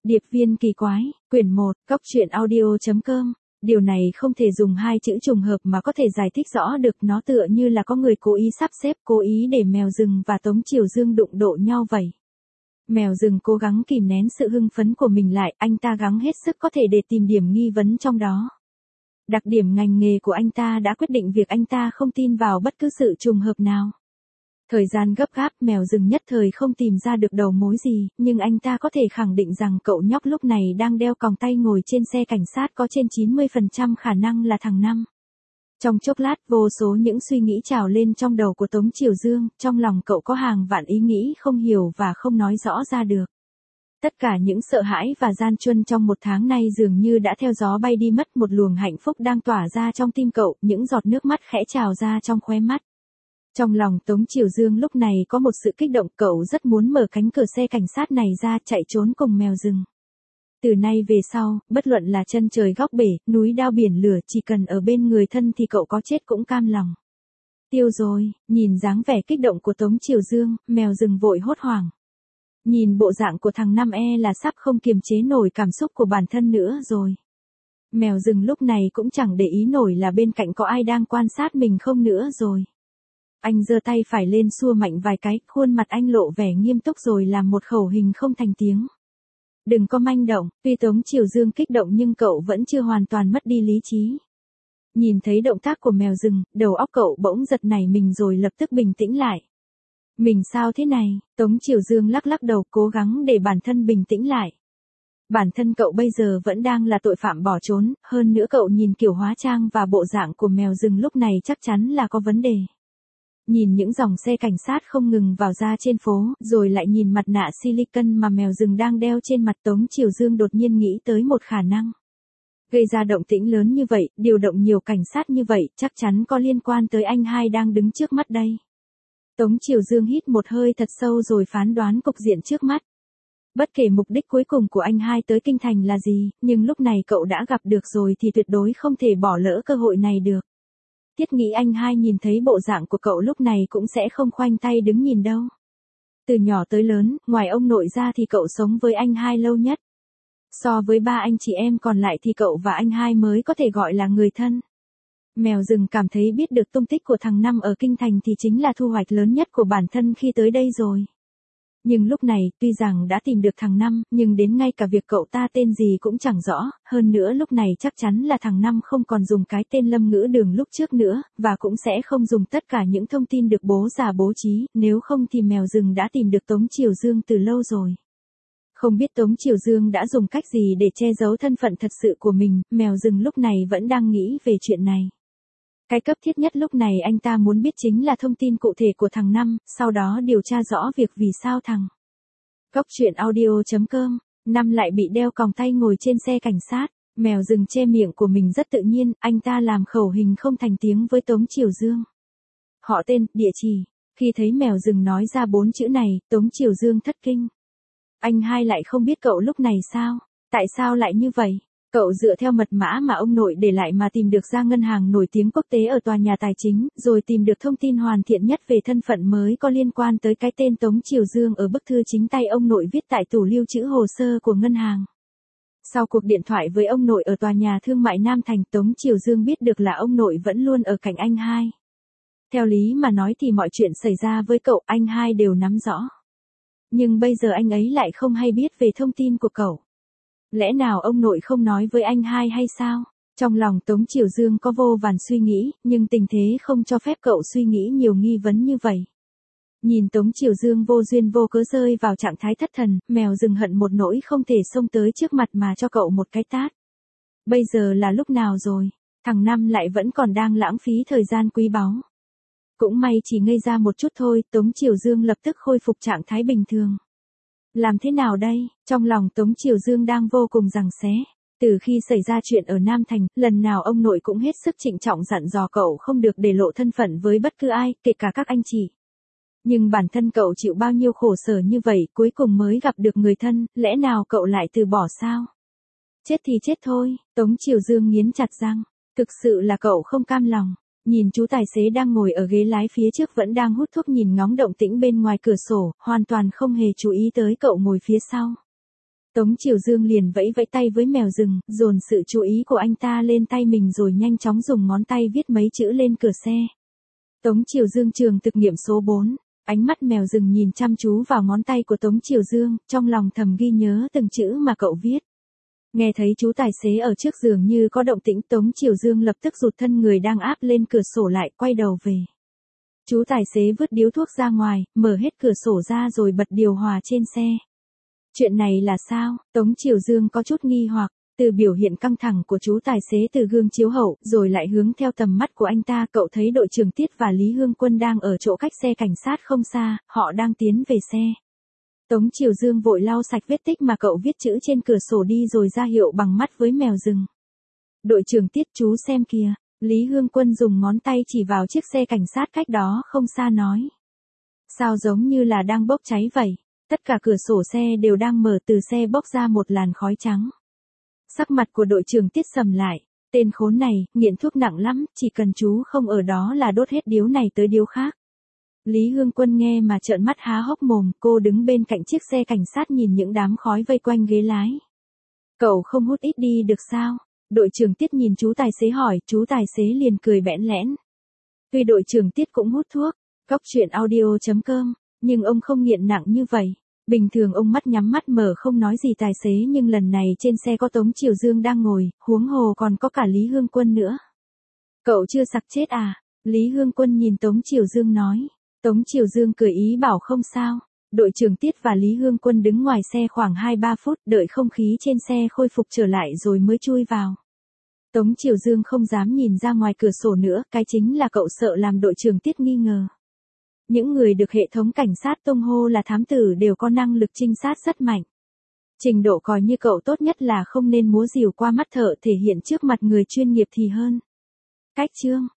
Điệp viên kỳ quái, quyển 1, cóc truyện audio.com. Điều này không thể dùng hai chữ trùng hợp mà có thể giải thích rõ được, nó tựa như là có người cố ý sắp xếp, cố ý để Mèo Rừng và Tống Triều Dương đụng độ nhau vậy. Mèo Rừng cố gắng kìm nén sự hưng phấn của mình lại, anh ta gắng hết sức có thể để tìm điểm nghi vấn trong đó. Đặc điểm ngành nghề của anh ta đã quyết định việc anh ta không tin vào bất cứ sự trùng hợp nào. Thời gian gấp gáp, Mèo Rừng nhất thời không tìm ra được đầu mối gì, nhưng anh ta có thể khẳng định rằng cậu nhóc lúc này đang đeo còng tay ngồi trên xe cảnh sát có trên 90% khả năng là thằng Năm. Trong chốc lát, vô số những suy nghĩ trào lên trong đầu của Tống Triều Dương, trong lòng cậu có hàng vạn ý nghĩ không hiểu và không nói rõ ra được. Tất cả những sợ hãi và gian truân trong một tháng nay dường như đã theo gió bay đi mất, một luồng hạnh phúc đang tỏa ra trong tim cậu, những giọt nước mắt khẽ trào ra trong khóe mắt. Trong lòng Tống Triều Dương lúc này có một sự kích động, cậu rất muốn mở cánh cửa xe cảnh sát này ra chạy trốn cùng Mèo Rừng. Từ nay về sau, bất luận là chân trời góc bể, núi đao biển lửa, chỉ cần ở bên người thân thì cậu có chết cũng cam lòng. Tiêu rồi, nhìn dáng vẻ kích động của Tống Triều Dương, Mèo Rừng vội hốt hoảng. Nhìn bộ dạng của thằng Năm là sắp không kiềm chế nổi cảm xúc của bản thân nữa rồi. Mèo Rừng lúc này cũng chẳng để ý nổi là bên cạnh có ai đang quan sát mình không nữa rồi. Anh giơ tay phải lên xua mạnh vài cái, khuôn mặt anh lộ vẻ nghiêm túc rồi làm một khẩu hình không thành tiếng. Đừng có manh động, tuy Tống Triều Dương kích động nhưng cậu vẫn chưa hoàn toàn mất đi lý trí. Nhìn thấy động tác của Mèo Rừng, đầu óc cậu bỗng giật nảy mình rồi lập tức bình tĩnh lại. Mình sao thế này? Tống Triều Dương lắc lắc đầu, cố gắng để bản thân bình tĩnh lại. Bản thân cậu bây giờ vẫn đang là tội phạm bỏ trốn, hơn nữa cậu nhìn kiểu hóa trang và bộ dạng của Mèo Rừng lúc này chắc chắn là có vấn đề. Nhìn những dòng xe cảnh sát không ngừng vào ra trên phố, rồi lại nhìn mặt nạ silicon mà Mèo Rừng đang đeo trên mặt, Tống Triều Dương đột nhiên nghĩ tới một khả năng. Gây ra động tĩnh lớn như vậy, điều động nhiều cảnh sát như vậy, chắc chắn có liên quan tới anh hai đang đứng trước mắt đây. Tống Triều Dương hít một hơi thật sâu rồi phán đoán cục diện trước mắt. Bất kể mục đích cuối cùng của anh hai tới kinh thành là gì, nhưng lúc này cậu đã gặp được rồi thì tuyệt đối không thể bỏ lỡ cơ hội này được. Thiết nghĩ anh hai nhìn thấy bộ dạng của cậu lúc này cũng sẽ không khoanh tay đứng nhìn đâu. Từ nhỏ tới lớn, ngoài ông nội ra thì cậu sống với anh hai lâu nhất. So với ba anh chị em còn lại thì cậu và anh hai mới có thể gọi là người thân. Mèo Rừng cảm thấy biết được tung tích của thằng Năm ở kinh thành thì chính là thu hoạch lớn nhất của bản thân khi tới đây rồi. Nhưng lúc này, tuy rằng đã tìm được thằng Năm, nhưng đến ngay cả việc cậu ta tên gì cũng chẳng rõ, hơn nữa lúc này chắc chắn là thằng Năm không còn dùng cái tên Lâm Ngữ Đường lúc trước nữa, và cũng sẽ không dùng tất cả những thông tin được bố già bố trí, nếu không thì Mèo Rừng đã tìm được Tống Triều Dương từ lâu rồi. Không biết Tống Triều Dương đã dùng cách gì để che giấu thân phận thật sự của mình, Mèo Rừng lúc này vẫn đang nghĩ về chuyện này. Cái cấp thiết nhất lúc này anh ta muốn biết chính là thông tin cụ thể của thằng Năm, sau đó điều tra rõ việc vì sao thằng cóc truyện audio.com, Năm lại bị đeo còng tay ngồi trên xe cảnh sát. Mèo Rừng che miệng của mình rất tự nhiên, anh ta làm khẩu hình không thành tiếng với Tống Triều Dương. Họ tên, địa chỉ. Khi thấy Mèo Rừng nói ra 4 chữ này, Tống Triều Dương thất kinh. Anh hai lại không biết cậu lúc này sao? Tại sao lại như vậy? Cậu dựa theo mật mã mà ông nội để lại mà tìm được ra ngân hàng nổi tiếng quốc tế ở tòa nhà tài chính, rồi tìm được thông tin hoàn thiện nhất về thân phận mới có liên quan tới cái tên Tống Triều Dương ở bức thư chính tay ông nội viết tại tủ lưu trữ hồ sơ của ngân hàng. Sau cuộc điện thoại với ông nội ở tòa nhà thương mại Nam Thành, Tống Triều Dương biết được là ông nội vẫn luôn ở cạnh anh hai. Theo lý mà nói thì mọi chuyện xảy ra với cậu, anh hai đều nắm rõ. Nhưng bây giờ anh ấy lại không hay biết về thông tin của cậu. Lẽ nào ông nội không nói với anh hai hay sao? Trong lòng Tống Triều Dương có vô vàn suy nghĩ, nhưng tình thế không cho phép cậu suy nghĩ nhiều nghi vấn như vậy. Nhìn Tống Triều Dương vô duyên vô cớ rơi vào trạng thái thất thần, Mèo Rừng hận một nỗi không thể xông tới trước mặt mà cho cậu một cái tát. Bây giờ là lúc nào rồi? Thằng Năm lại vẫn còn đang lãng phí thời gian quý báu. Cũng may chỉ ngây ra một chút thôi, Tống Triều Dương lập tức khôi phục trạng thái bình thường. Làm thế nào đây? Trong lòng Tống Triều Dương đang vô cùng giằng xé. Từ khi xảy ra chuyện ở Nam Thành, lần nào ông nội cũng hết sức trịnh trọng dặn dò cậu không được để lộ thân phận với bất cứ ai, kể cả các anh chị. Nhưng bản thân cậu chịu bao nhiêu khổ sở như vậy, cuối cùng mới gặp được người thân, lẽ nào cậu lại từ bỏ sao? Chết thì chết thôi, Tống Triều Dương nghiến chặt răng. Thực sự là cậu không cam lòng. Nhìn chú tài xế đang ngồi ở ghế lái phía trước vẫn đang hút thuốc nhìn ngóng động tĩnh bên ngoài cửa sổ, hoàn toàn không hề chú ý tới cậu ngồi phía sau. Tống Triều Dương liền vẫy vẫy tay với mèo rừng, dồn sự chú ý của anh ta lên tay mình rồi nhanh chóng dùng ngón tay viết mấy chữ lên cửa xe. Tống Triều Dương trường thực nghiệm số 4. Ánh mắt mèo rừng nhìn chăm chú vào ngón tay của Tống Triều Dương, trong lòng thầm ghi nhớ từng chữ mà cậu viết. Nghe thấy chú tài xế ở trước giường như có động tĩnh, Tống Triều Dương lập tức rụt thân người đang áp lên cửa sổ lại, quay đầu về. Chú tài xế vứt điếu thuốc ra ngoài, mở hết cửa sổ ra rồi bật điều hòa trên xe. Chuyện này là sao? Tống Triều Dương có chút nghi hoặc, từ biểu hiện căng thẳng của chú tài xế từ gương chiếu hậu, rồi lại hướng theo tầm mắt của anh ta, cậu thấy đội trưởng Tiết và Lý Hương Quân đang ở chỗ cách xe cảnh sát không xa, họ đang tiến về xe. Tống Triều Dương vội lau sạch vết tích mà cậu viết chữ trên cửa sổ đi rồi ra hiệu bằng mắt với mèo rừng. Đội trưởng Tiết, chú xem kìa. Lý Hương Quân dùng ngón tay chỉ vào chiếc xe cảnh sát cách đó không xa nói. Sao giống như là đang bốc cháy vậy? Tất cả cửa sổ xe đều đang mở, từ xe bốc ra một làn khói trắng. Sắc mặt của đội trưởng Tiết sầm lại. Tên khốn này, nghiện thuốc nặng lắm, chỉ cần chú không ở đó là đốt hết điếu này tới điếu khác. Lý Hương Quân nghe mà trợn mắt há hốc mồm, cô đứng bên cạnh chiếc xe cảnh sát nhìn những đám khói vây quanh ghế lái. Cậu không hút ít đi được sao? Đội trưởng Tiết nhìn chú tài xế hỏi, chú tài xế liền cười bẽn lẽn. Tuy đội trưởng Tiết cũng hút thuốc, Cóc Truyện Audio.com, nhưng ông không nghiện nặng như vậy. Bình thường ông mắt nhắm mắt mở không nói gì tài xế, nhưng lần này trên xe có Tống Triều Dương đang ngồi, huống hồ còn có cả Lý Hương Quân nữa. Cậu chưa sặc chết à? Lý Hương Quân nhìn Tống Triều Dương nói. Tống Triều Dương cười ý bảo không sao. Đội trưởng Tiết và Lý Hương Quân đứng ngoài xe khoảng 2-3 phút, đợi không khí trên xe khôi phục trở lại rồi mới chui vào. Tống Triều Dương không dám nhìn ra ngoài cửa sổ nữa, cái chính là cậu sợ làm đội trưởng Tiết nghi ngờ. Những người được hệ thống cảnh sát tung hô là thám tử đều có năng lực trinh sát rất mạnh. Trình độ coi như cậu tốt nhất là không nên múa rìu qua mắt thợ thể hiện trước mặt người chuyên nghiệp thì hơn. Cách chương